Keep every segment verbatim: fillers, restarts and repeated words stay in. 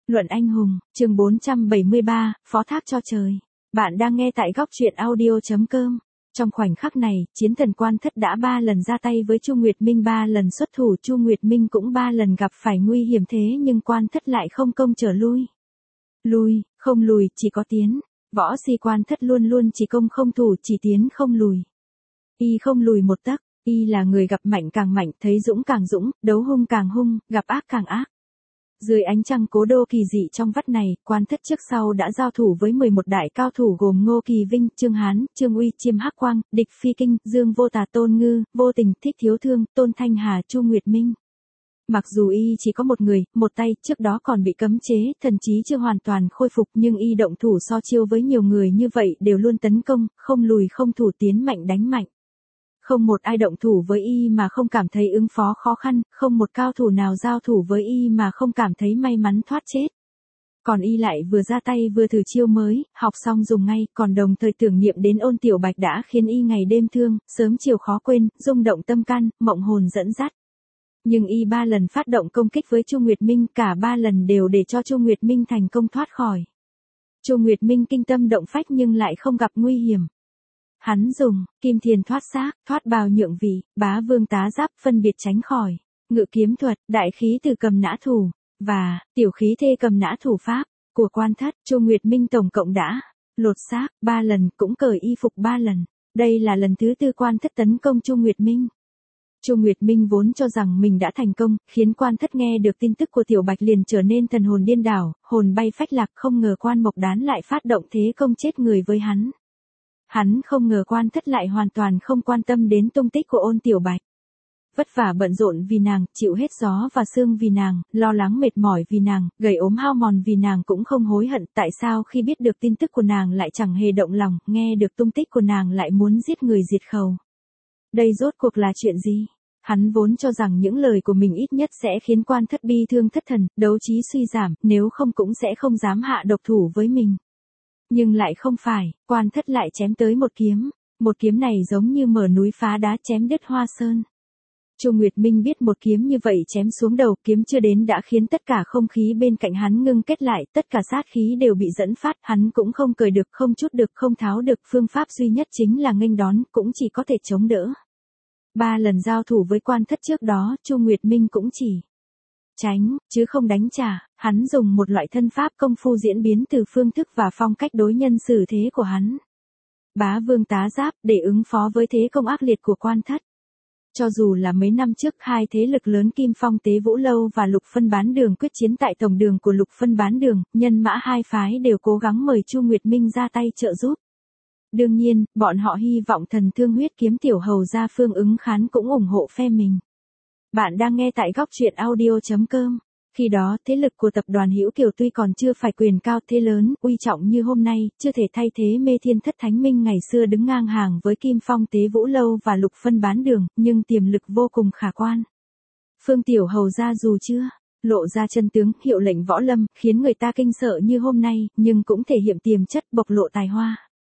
Luận anh hùng, chương bốn trăm bảy mươi ba, phó thác cho trời. Bạn đang nghe tại góc truyện audio chấm com. Trong khoảnh khắc này, chiến thần Quan Thất đã ba lần ra tay với Chu Nguyệt Minh, ba lần xuất thủ, Chu Nguyệt Minh cũng ba lần gặp phải nguy hiểm, thế nhưng Quan Thất lại không công trở lui. Lui, không lùi, chỉ có tiến. Võ si Quan Thất luôn luôn chỉ công không thủ, chỉ tiến không lùi. Y không lùi một tấc, y là người gặp mạnh càng mạnh, thấy dũng càng dũng, đấu hung càng hung, gặp ác càng ác. Dưới ánh trăng cố đô kỳ dị trong vắt này, Quan Thất trước sau đã giao thủ với mười một đại cao thủ gồm Ngô Kỳ Vinh, Trương Hán, Trương Uy, Chiêm Hắc Quang, Địch Phi Kinh, Dương Vô Tà, Tôn Ngư, Vô Tình, Thích Thiếu Thương, Tôn Thanh Hà, Chu Nguyệt Minh. Mặc dù y chỉ có một người, một tay, trước đó còn bị cấm chế, thần trí chưa hoàn toàn khôi phục, nhưng y động thủ so chiêu với nhiều người như vậy đều luôn tấn công, không lùi không thủ, tiến mạnh đánh mạnh. Không một ai động thủ với y mà không cảm thấy ứng phó khó khăn, không một cao thủ nào giao thủ với y mà không cảm thấy may mắn thoát chết. Còn y lại vừa ra tay vừa thử chiêu mới, học xong dùng ngay, còn đồng thời tưởng niệm đến Ôn Tiểu Bạch đã khiến y ngày đêm thương, sớm chiều khó quên, rung động tâm can, mộng hồn dẫn dắt. Nhưng y ba lần phát động công kích với Chu Nguyệt Minh, cả ba lần đều để cho Chu Nguyệt Minh thành công thoát khỏi. Chu Nguyệt Minh kinh tâm động phách nhưng lại không gặp nguy hiểm. Hắn dùng kim thiền thoát xác, thoát bào nhượng vị, bá vương tá giáp phân biệt tránh khỏi, ngự kiếm thuật, đại khí từ cầm nã thủ, và tiểu khí thê cầm nã thủ pháp của Quan Thất. Chu Nguyệt Minh tổng cộng đã lột xác ba lần, cũng cởi y phục ba lần. Đây là lần thứ tư Quan Thất tấn công Chu Nguyệt Minh. Chu Nguyệt Minh vốn cho rằng mình đã thành công, khiến Quan Thất nghe được tin tức của Tiểu Bạch liền trở nên thần hồn điên đảo, hồn bay phách lạc, không ngờ Quan Mộc Đán lại phát động thế công chết người với hắn. Hắn không ngờ Quan Thất lại hoàn toàn không quan tâm đến tung tích của Ôn Tiểu Bạch. Vất vả bận rộn vì nàng, chịu hết gió và sương vì nàng, lo lắng mệt mỏi vì nàng, gầy ốm hao mòn vì nàng cũng không hối hận, tại sao khi biết được tin tức của nàng lại chẳng hề động lòng, nghe được tung tích của nàng lại muốn giết người diệt khẩu. Đây rốt cuộc là chuyện gì? Hắn vốn cho rằng những lời của mình ít nhất sẽ khiến Quan Thất bi thương thất thần, đấu trí suy giảm, nếu không cũng sẽ không dám hạ độc thủ với mình. Nhưng lại không phải, Quan Thất lại chém tới một kiếm, một kiếm này giống như mở núi phá đá, chém đứt Hoa Sơn. Chu Nguyệt Minh biết một kiếm như vậy chém xuống đầu, kiếm chưa đến đã khiến tất cả không khí bên cạnh hắn ngưng kết lại, tất cả sát khí đều bị dẫn phát, hắn cũng không cười được, không chút được, không tháo được, phương pháp duy nhất chính là nghênh đón, cũng chỉ có thể chống đỡ. Ba lần giao thủ với Quan Thất trước đó, Chu Nguyệt Minh cũng chỉ tránh, chứ không đánh trả. Hắn dùng một loại thân pháp công phu diễn biến từ phương thức và phong cách đối nhân xử thế của hắn. Bá vương tá giáp, để ứng phó với thế công ác liệt của Quan Thất. Cho dù là mấy năm trước hai thế lực lớn Kim Phong Tế Vũ Lâu và Lục Phân Bán Đường quyết chiến tại tổng đường của Lục Phân Bán Đường, nhân mã hai phái đều cố gắng mời Chu Nguyệt Minh ra tay trợ giúp. Đương nhiên, bọn họ hy vọng thần thương huyết kiếm tiểu hầu gia Phương Ứng Khán cũng ủng hộ phe mình. Bạn đang nghe tại góc truyện audio chấm com. Khi đó, thế lực của tập đoàn Hữu Kiều tuy còn chưa phải quyền cao thế lớn, uy trọng như hôm nay, chưa thể thay thế Mê Thiên Thất Thánh Minh ngày xưa đứng ngang hàng với Kim Phong Tế Vũ Lâu và Lục Phân Bán Đường, nhưng tiềm lực vô cùng khả quan. Phương Tiểu Hầu gia dù chưa lộ ra chân tướng, hiệu lệnh võ lâm, khiến người ta kinh sợ như hôm nay, nhưng cũng thể hiện tiềm chất, bộc lộ tài hoa.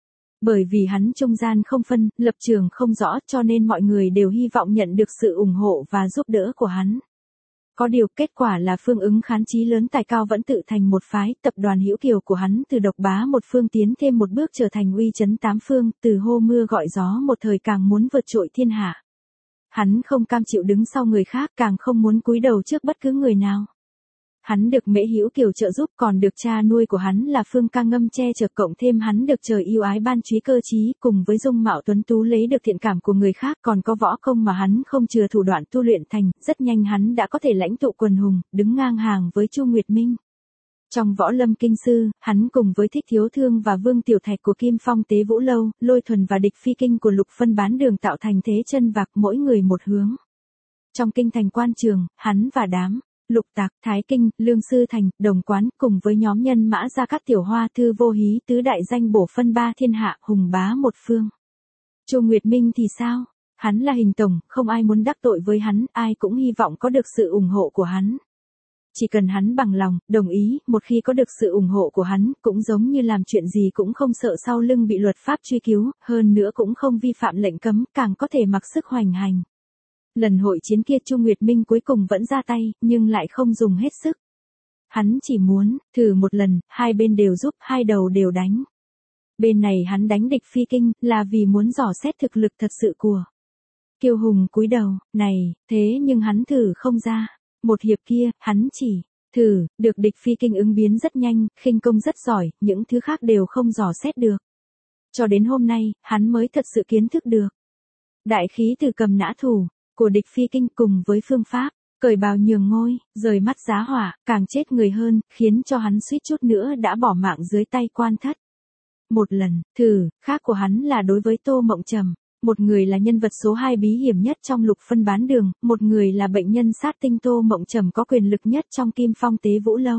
Bởi vì hắn trung gian không phân, lập trường không rõ, cho nên mọi người đều hy vọng nhận được sự ủng hộ và giúp đỡ của hắn. Có điều, kết quả là Phương Ứng Khán chí lớn tài cao vẫn tự thành một phái, tập đoàn Hữu Kiều của hắn từ độc bá một phương tiến thêm một bước trở thành uy chấn tám phương, từ hô mưa gọi gió một thời càng muốn vượt trội thiên hạ. Hắn không cam chịu đứng sau người khác, càng không muốn cúi đầu trước bất cứ người nào. Hắn được Mễ Hữu Kiều trợ giúp, còn được cha nuôi của hắn là Phương Ca Ngâm che chở, cộng thêm hắn được trời yêu ái ban trí cơ trí, cùng với dung mạo tuấn tú lấy được thiện cảm của người khác, còn có võ công mà hắn không chừa thủ đoạn tu luyện thành, rất nhanh hắn đã có thể lãnh tụ quần hùng, đứng ngang hàng với Chu Nguyệt Minh. Trong võ lâm kinh sư, hắn cùng với Thích Thiếu Thương và Vương Tiểu Thạch của Kim Phong Tế Vũ Lâu, Lôi Thuần và Địch Phi Kinh của Lục Phân Bán Đường tạo thành thế chân vạc, mỗi người một hướng. Trong kinh thành quan trường, hắn và đám Lục Tạc, Thái Kinh, Lương Sư Thành, Đồng Quán, cùng với nhóm nhân mã Gia Cát Tiểu Hoa Thư Vô Hí tứ đại danh bổ phân ba thiên hạ, hùng bá một phương. Chu Nguyệt Minh thì sao? Hắn là hình tổng, không ai muốn đắc tội với hắn, ai cũng hy vọng có được sự ủng hộ của hắn. Chỉ cần hắn bằng lòng, đồng ý, một khi có được sự ủng hộ của hắn, cũng giống như làm chuyện gì cũng không sợ sau lưng bị luật pháp truy cứu, hơn nữa cũng không vi phạm lệnh cấm, càng có thể mặc sức hoành hành. Lần hội chiến kia Chu Nguyệt Minh cuối cùng vẫn ra tay, nhưng lại không dùng hết sức. Hắn chỉ muốn, thử một lần, hai bên đều giúp, hai đầu đều đánh. Bên này hắn đánh địch phi kinh, là vì muốn dò xét thực lực thật sự của Kiêu Hùng cúi đầu, này, thế nhưng hắn thử không ra. Một hiệp kia, hắn chỉ thử, được địch phi kinh ứng biến rất nhanh, khinh công rất giỏi, những thứ khác đều không dò xét được. Cho đến hôm nay, hắn mới thật sự kiến thức được. Đại khí từ cầm nã thủ, của địch phi kinh cùng với phương pháp, cởi bào nhường ngôi, rời mắt giá hỏa, càng chết người hơn, khiến cho hắn suýt chút nữa đã bỏ mạng dưới tay Quan Thất. Một lần, thử, khác của hắn là đối với Tô Mộng Trầm. Một người là nhân vật số hai bí hiểm nhất trong Lục Phân Bán Đường, một người là bệnh nhân sát tinh Tô Mộng Trầm có quyền lực nhất trong Kim Phong Tế Vũ Lâu.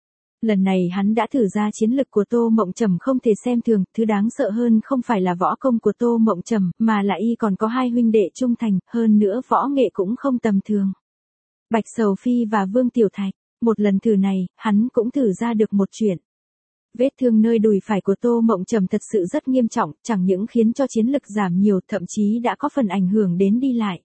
Lần này hắn đã thử ra chiến lực của Tô Mộng Trầm không thể xem thường, thứ đáng sợ hơn không phải là võ công của Tô Mộng Trầm, mà là y còn có hai huynh đệ trung thành, hơn nữa võ nghệ cũng không tầm thường. Bạch Sầu Phi và Vương Tiểu Thạch, một lần thử này, hắn cũng thử ra được một chuyện. Vết thương nơi đùi phải của Tô Mộng Trầm thật sự rất nghiêm trọng, chẳng những khiến cho chiến lực giảm nhiều, thậm chí đã có phần ảnh hưởng đến đi lại.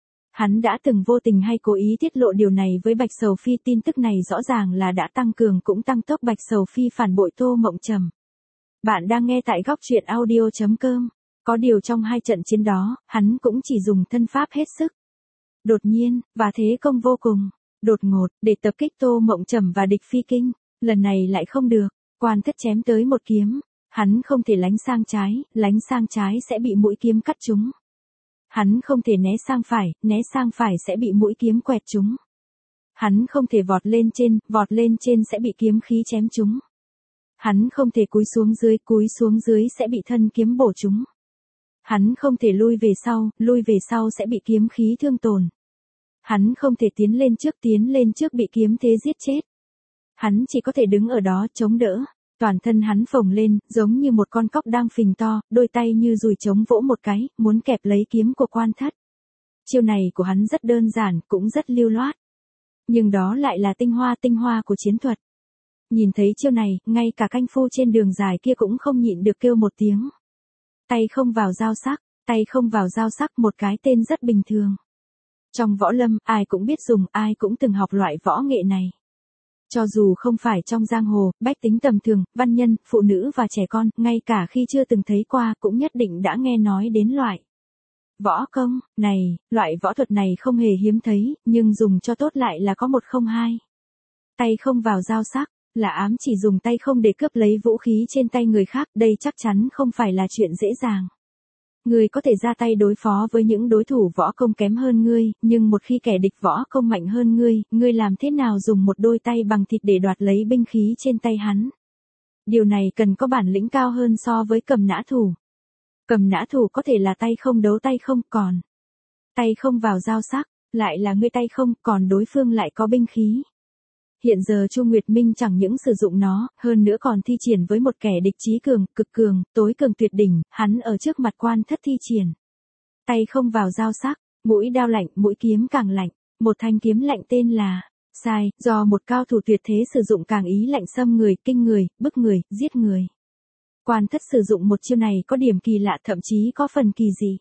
Hắn đã từng vô tình hay cố ý tiết lộ điều này với Bạch Sầu Phi, tin tức này rõ ràng là đã tăng cường cũng tăng tốc Bạch Sầu Phi phản bội Tô Mộng Trầm. Bạn đang nghe tại góc truyện audio chấm com. Có điều trong hai trận chiến đó, hắn cũng chỉ dùng thân pháp hết sức. Đột nhiên, và thế công vô cùng đột ngột, để tập kích Tô Mộng Trầm và địch phi kinh. Lần này lại không được. Quan Thất chém tới một kiếm, hắn không thể lánh sang trái, lánh sang trái sẽ bị mũi kiếm cắt trúng. Hắn không thể né sang phải, né sang phải sẽ bị mũi kiếm quẹt trúng. Hắn không thể vọt lên trên, vọt lên trên sẽ bị kiếm khí chém trúng. Hắn không thể cúi xuống dưới, cúi xuống dưới sẽ bị thân kiếm bổ trúng. Hắn không thể lui về sau, lui về sau sẽ bị kiếm khí thương tổn. Hắn không thể tiến lên trước, tiến lên trước bị kiếm thế giết chết. Hắn chỉ có thể đứng ở đó chống đỡ, toàn thân hắn phồng lên, giống như một con cóc đang phình to, đôi tay như dùi trống vỗ một cái, muốn kẹp lấy kiếm của Quan Thất. Chiêu này của hắn rất đơn giản, cũng rất lưu loát. Nhưng đó lại là tinh hoa tinh hoa của chiến thuật. Nhìn thấy chiêu này, ngay cả canh phu trên đường dài kia cũng không nhịn được kêu một tiếng. Tay không vào dao sắc, tay không vào dao sắc, một cái tên rất bình thường. Trong võ lâm, ai cũng biết dùng, ai cũng từng học loại võ nghệ này. Cho dù không phải trong giang hồ, bách tính tầm thường, văn nhân, phụ nữ và trẻ con, ngay cả khi chưa từng thấy qua cũng nhất định đã nghe nói đến loại võ công này. Loại võ thuật này không hề hiếm thấy, nhưng dùng cho tốt lại là có một không hai. Tay không vào dao sắc, là ám chỉ dùng tay không để cướp lấy vũ khí trên tay người khác, đây chắc chắn không phải là chuyện dễ dàng. Ngươi có thể ra tay đối phó với những đối thủ võ công kém hơn ngươi, nhưng một khi kẻ địch võ công mạnh hơn ngươi, ngươi làm thế nào dùng một đôi tay bằng thịt để đoạt lấy binh khí trên tay hắn? Điều này cần có bản lĩnh cao hơn so với cầm nã thủ. Cầm nã thủ có thể là tay không đấu tay không, còn tay không vào dao sắc, lại là ngươi tay không, còn đối phương lại có binh khí. Hiện giờ Chu Nguyệt Minh chẳng những sử dụng nó, hơn nữa còn thi triển với một kẻ địch chí cường, cực cường, tối cường tuyệt đỉnh, hắn ở trước mặt Quan Thất thi triển. Tay không vào dao sắc, mũi đao lạnh, mũi kiếm càng lạnh, một thanh kiếm lạnh tên là Sai, do một cao thủ tuyệt thế sử dụng càng ý lạnh xâm người, kinh người, bức người, giết người. Quan Thất sử dụng một chiêu này có điểm kỳ lạ, thậm chí có phần kỳ dị.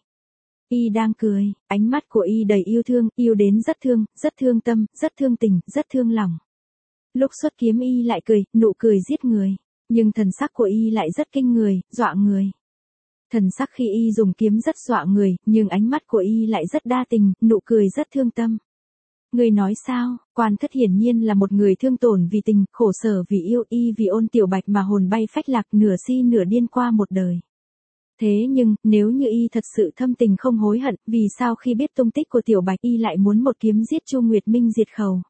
Y đang cười, ánh mắt của y đầy yêu thương, yêu đến rất thương, rất thương tâm, rất thương tình, rất thương lòng. Lúc xuất kiếm y lại cười, nụ cười giết người, nhưng thần sắc của y lại rất kinh người, dọa người. Thần sắc khi y dùng kiếm rất dọa người, nhưng ánh mắt của y lại rất đa tình, nụ cười rất thương tâm. Người nói sao? Quan Thất hiển nhiên là một người thương tổn vì tình, khổ sở vì yêu, y vì Ôn Tiểu Bạch mà hồn bay phách lạc, nửa si nửa điên qua một đời. Thế nhưng, nếu như y thật sự thâm tình không hối hận, vì sao khi biết tung tích của Tiểu Bạch y lại muốn một kiếm giết Chu Nguyệt Minh diệt khẩu?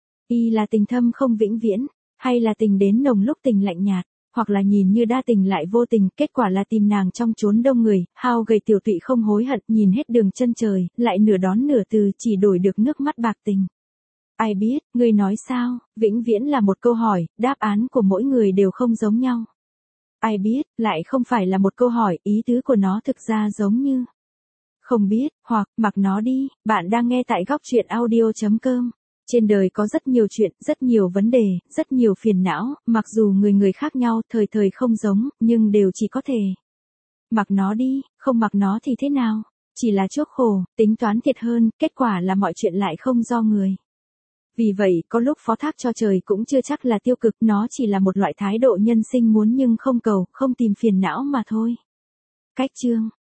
Y là tình thâm không vĩnh viễn, hay là tình đến nồng lúc tình lạnh nhạt, hoặc là nhìn như đa tình lại vô tình, kết quả là tìm nàng trong chốn đông người, hao gầy tiểu tụy không hối hận, nhìn hết đường chân trời, lại nửa đón nửa từ, chỉ đổi được nước mắt bạc tình. Ai biết, ngươi nói sao? Vĩnh viễn là một câu hỏi, đáp án của mỗi người đều không giống nhau. Ai biết, lại không phải là một câu hỏi, ý tứ của nó thực ra giống như không biết, hoặc mặc nó đi. Bạn đang nghe tại góc truyện audio chấm com. Trên đời có rất nhiều chuyện, rất nhiều vấn đề, rất nhiều phiền não, mặc dù người người khác nhau, thời thời không giống, nhưng đều chỉ có thể mặc nó đi, không mặc nó thì thế nào? Chỉ là chuốc khổ, tính toán thiệt hơn, kết quả là mọi chuyện lại không do người Vì vậy, có lúc phó thác cho trời cũng chưa chắc là tiêu cực, nó chỉ là một loại thái độ nhân sinh muốn nhưng không cầu, không tìm phiền não mà thôi. Cách chương